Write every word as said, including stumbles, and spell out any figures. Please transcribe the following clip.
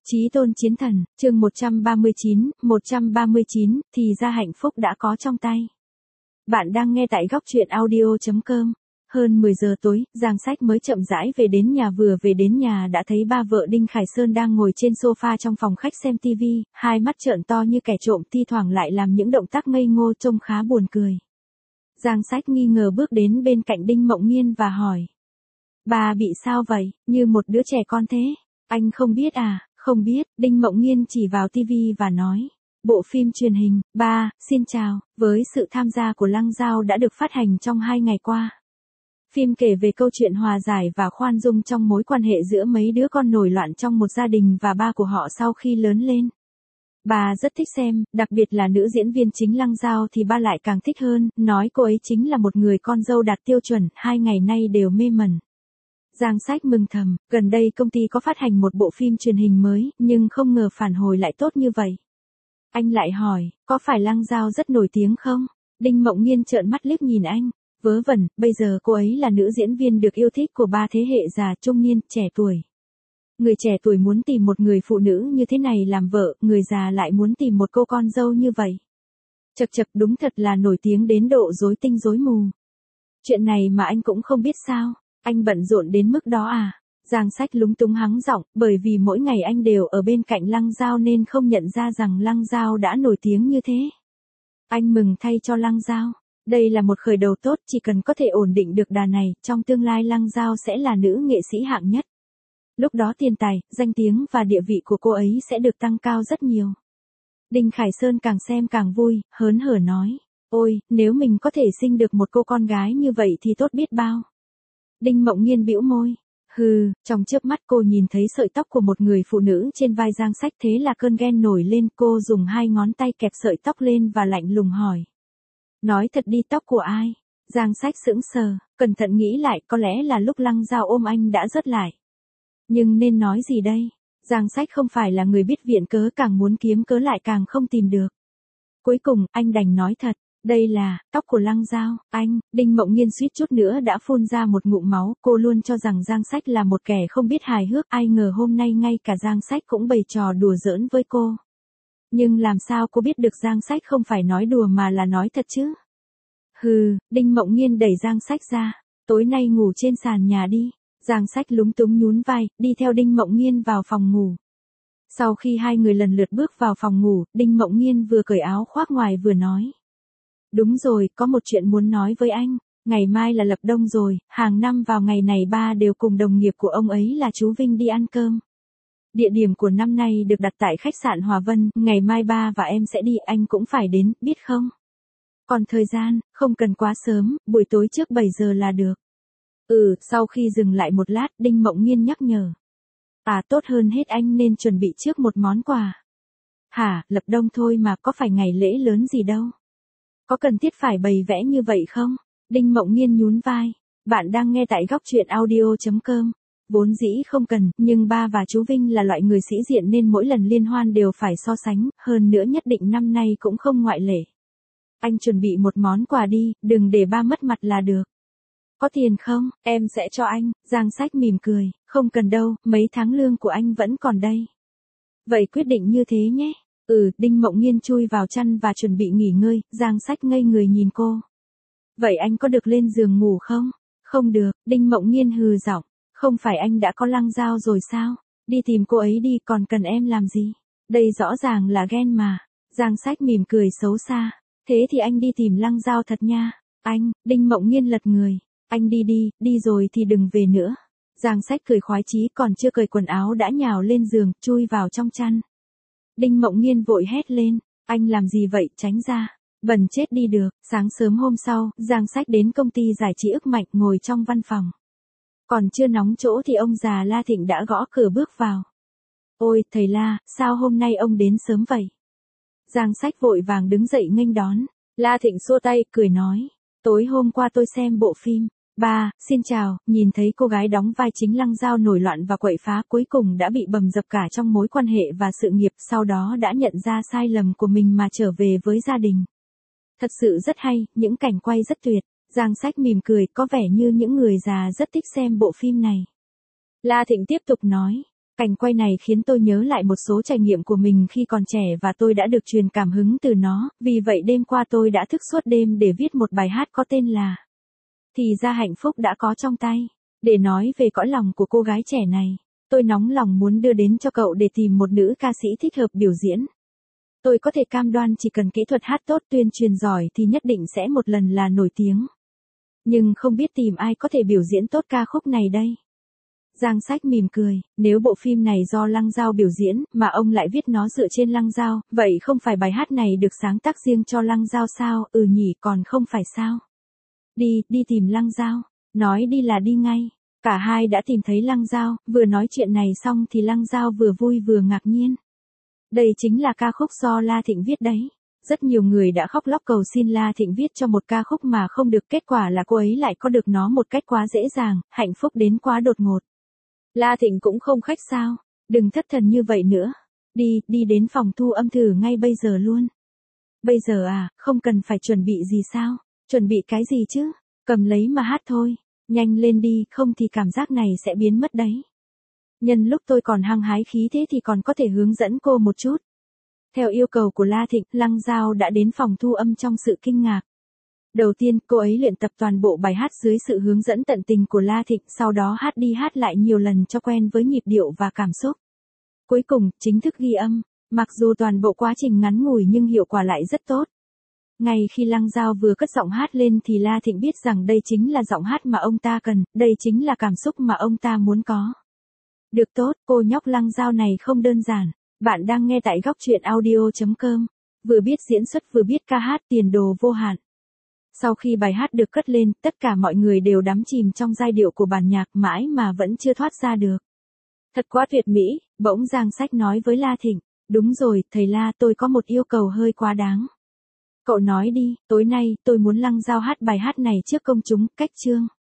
Chí tôn chiến thần, chương một trăm ba mươi chín, một trăm ba mươi chín, thì ra hạnh phúc đã có trong tay. Bạn đang nghe tại góc truyện audio chấm com. Hơn mười giờ tối, Giang Sách mới chậm rãi về đến nhà, vừa về đến nhà đã thấy ba vợ Đinh Khải Sơn đang ngồi trên sofa trong phòng khách xem tivi, hai mắt trợn to như kẻ trộm, thi thoảng lại làm những động tác ngây ngô trông khá buồn cười. Giang Sách nghi ngờ bước đến bên cạnh Đinh Mộng Nghiên và hỏi. Bà bị sao vậy, như một đứa trẻ con thế? Anh không biết à? Không biết, Đinh Mộng Nghiên chỉ vào tivi và nói. Bộ phim truyền hình, ba, xin chào, với sự tham gia của Lăng Giao đã được phát hành trong hai ngày qua. Phim kể về câu chuyện hòa giải và khoan dung trong mối quan hệ giữa mấy đứa con nổi loạn trong một gia đình và ba của họ sau khi lớn lên. Bà rất thích xem, đặc biệt là nữ diễn viên chính Lăng Giao thì ba lại càng thích hơn, nói cô ấy chính là một người con dâu đạt tiêu chuẩn, hai ngày nay đều mê mẩn. Giang Sách mừng thầm, gần đây công ty có phát hành một bộ phim truyền hình mới, nhưng không ngờ phản hồi lại tốt như vậy. Anh lại hỏi, có phải Lăng Giao rất nổi tiếng không? Đinh Mộng Nghiên trợn mắt liếc nhìn anh, vớ vẩn, bây giờ cô ấy là nữ diễn viên được yêu thích của ba thế hệ già, trung niên, trẻ tuổi. Người trẻ tuổi muốn tìm một người phụ nữ như thế này làm vợ, người già lại muốn tìm một cô con dâu như vậy. Chật chật, đúng thật là nổi tiếng đến độ rối tinh rối mù. Chuyện này mà anh cũng không biết sao? Anh bận rộn đến mức đó à? Giang Sách lúng túng hắng giọng, bởi vì mỗi ngày anh đều ở bên cạnh Lăng Giao nên không nhận ra rằng Lăng Giao đã nổi tiếng như thế. Anh mừng thay cho Lăng Giao. Đây là một khởi đầu tốt, chỉ cần có thể ổn định được đà này, trong tương lai Lăng Giao sẽ là nữ nghệ sĩ hạng nhất. Lúc đó tiền tài, danh tiếng và địa vị của cô ấy sẽ được tăng cao rất nhiều. Đinh Khải Sơn càng xem càng vui, hớn hở nói. Ôi, nếu mình có thể sinh được một cô con gái như vậy thì tốt biết bao. Đinh Mộng Nghiên bĩu môi. Hừ, trong chớp mắt cô nhìn thấy sợi tóc của một người phụ nữ trên vai Giang Sách, thế là cơn ghen nổi lên, cô dùng hai ngón tay kẹp sợi tóc lên và lạnh lùng hỏi. Nói thật đi, tóc của ai? Giang Sách sững sờ, cẩn thận nghĩ lại, có lẽ là lúc Lăng Giao ôm anh đã rớt lại. Nhưng nên nói gì đây? Giang Sách không phải là người biết viện cớ, càng muốn kiếm cớ lại càng không tìm được. Cuối cùng, anh đành nói thật. Đây là, tóc của Lăng Giao, anh. Đinh Mộng Nghiên suýt chút nữa đã phun ra một ngụm máu, cô luôn cho rằng Giang Sách là một kẻ không biết hài hước, ai ngờ hôm nay ngay cả Giang Sách cũng bày trò đùa giỡn với cô. Nhưng làm sao cô biết được Giang Sách không phải nói đùa mà là nói thật chứ? Hừ, Đinh Mộng Nghiên đẩy Giang Sách ra, tối nay ngủ trên sàn nhà đi. Giang Sách lúng túng nhún vai, đi theo Đinh Mộng Nghiên vào phòng ngủ. Sau khi hai người lần lượt bước vào phòng ngủ, Đinh Mộng Nghiên vừa cởi áo khoác ngoài vừa nói. Đúng rồi, có một chuyện muốn nói với anh. Ngày mai là lập đông rồi, hàng năm vào ngày này ba đều cùng đồng nghiệp của ông ấy là chú Vinh đi ăn cơm. Địa điểm của năm nay được đặt tại khách sạn Hòa Vân, ngày mai ba và em sẽ đi, anh cũng phải đến, biết không? Còn thời gian, không cần quá sớm, buổi tối trước bảy giờ là được. Ừ, sau khi dừng lại một lát, Đinh Mộng Nghiên nhắc nhở. À, tốt hơn hết anh nên chuẩn bị trước một món quà. Hả, lập đông thôi mà, có phải ngày lễ lớn gì đâu. Có cần thiết phải bày vẽ như vậy không? Đinh Mộng Nghiên nhún vai. Bạn đang nghe tại góc truyện audio chấm com. Vốn dĩ không cần, nhưng ba và chú Vinh là loại người sĩ diện nên mỗi lần liên hoan đều phải so sánh, hơn nữa nhất định năm nay cũng không ngoại lệ. Anh chuẩn bị một món quà đi, đừng để ba mất mặt là được. Có tiền không, em sẽ cho anh. Giang Sách mỉm cười, không cần đâu, mấy tháng lương của anh vẫn còn đây. Vậy quyết định như thế nhé. Ừ, Đinh Mộng Nghiên chui vào chăn và chuẩn bị nghỉ ngơi, Giang Sách ngây người nhìn cô. Vậy anh có được lên giường ngủ không? Không được, Đinh Mộng Nghiên hừ giọng, không phải anh đã có Lăng Giao rồi sao? Đi tìm cô ấy đi, còn cần em làm gì? Đây rõ ràng là ghen mà. Giang Sách mỉm cười xấu xa, thế thì anh đi tìm Lăng Giao thật nha. Anh, Đinh Mộng Nghiên lật người, anh đi đi, đi rồi thì đừng về nữa. Giang Sách cười khoái chí, còn chưa cởi quần áo đã nhào lên giường, chui vào trong chăn. Đinh Mộng Nghiên vội hét lên, anh làm gì vậy, tránh ra, bẩn chết đi được. Sáng sớm hôm sau, Giang Sách đến công ty giải trí Ức Mạnh, ngồi trong văn phòng. Còn chưa nóng chỗ thì ông già La Thịnh đã gõ cửa bước vào. Ôi, thầy La, sao hôm nay ông đến sớm vậy? Giang Sách vội vàng đứng dậy nghênh đón. La Thịnh xua tay, cười nói, tối hôm qua tôi xem bộ phim. Ba, xin chào, nhìn thấy cô gái đóng vai chính Lăng Giao nổi loạn và quậy phá, cuối cùng đã bị bầm dập cả trong mối quan hệ và sự nghiệp, sau đó đã nhận ra sai lầm của mình mà trở về với gia đình. Thật sự rất hay, những cảnh quay rất tuyệt. Giang Sách mỉm cười, có vẻ như những người già rất thích xem bộ phim này. La Thịnh tiếp tục nói, Cảnh quay này khiến tôi nhớ lại một số trải nghiệm của mình khi còn trẻ và tôi đã được truyền cảm hứng từ nó, vì vậy đêm qua tôi đã thức suốt đêm để viết một bài hát có tên là Thì ra hạnh phúc đã có trong tay. Để nói về cõi lòng của cô gái trẻ này, tôi nóng lòng muốn đưa đến cho cậu để tìm một nữ ca sĩ thích hợp biểu diễn. Tôi có thể cam đoan chỉ cần kỹ thuật hát tốt, tuyên truyền giỏi thì nhất định sẽ một lần là nổi tiếng. Nhưng không biết tìm ai có thể biểu diễn tốt ca khúc này đây. Giang Sách mỉm cười, nếu bộ phim này do Lăng Dao biểu diễn, mà ông lại viết nó dựa trên Lăng Dao, vậy không phải bài hát này được sáng tác riêng cho Lăng Dao sao? Ừ nhỉ, còn không phải sao? Đi, đi tìm Lăng Dao. Nói đi là đi ngay. Cả hai đã tìm thấy Lăng Dao, vừa nói chuyện này xong thì Lăng Dao vừa vui vừa ngạc nhiên. Đây chính là ca khúc do La Thịnh viết đấy. Rất nhiều người đã khóc lóc cầu xin La Thịnh viết cho một ca khúc mà không được, kết quả là cô ấy lại có được nó một cách quá dễ dàng, hạnh phúc đến quá đột ngột. La Thịnh cũng không khách sao, đừng thất thần như vậy nữa. Đi, đi đến phòng thu âm thử ngay bây giờ luôn. Bây giờ à, không cần phải chuẩn bị gì sao? Chuẩn bị cái gì chứ? Cầm lấy mà hát thôi. Nhanh lên đi, không thì cảm giác này sẽ biến mất đấy. Nhân lúc tôi còn hăng hái khí thế thì còn có thể hướng dẫn cô một chút. Theo yêu cầu của La Thịnh, Lăng Dao đã đến phòng thu âm trong sự kinh ngạc. Đầu tiên, cô ấy luyện tập toàn bộ bài hát dưới sự hướng dẫn tận tình của La Thịnh, sau đó hát đi hát lại nhiều lần cho quen với nhịp điệu và cảm xúc. Cuối cùng, chính thức ghi âm. Mặc dù toàn bộ quá trình ngắn ngủi nhưng hiệu quả lại rất tốt. Ngay khi Lăng Dao vừa cất giọng hát lên thì La Thịnh biết rằng đây chính là giọng hát mà ông ta cần, đây chính là cảm xúc mà ông ta muốn có. Được tốt, cô nhóc Lăng Dao này không đơn giản. Bạn đang nghe tại góc truyện audio chấm com. Vừa biết diễn xuất vừa biết ca hát, tiền đồ vô hạn. Sau khi bài hát được cất lên, tất cả mọi người đều đắm chìm trong giai điệu của bản nhạc mãi mà vẫn chưa thoát ra được. Thật quá tuyệt mỹ, bỗng Giang Sách nói với La Thịnh. Đúng rồi, thầy La, tôi có một yêu cầu hơi quá đáng. Cậu nói đi, tối nay tôi muốn Lăng Dao hát bài hát này trước công chúng, cách chương.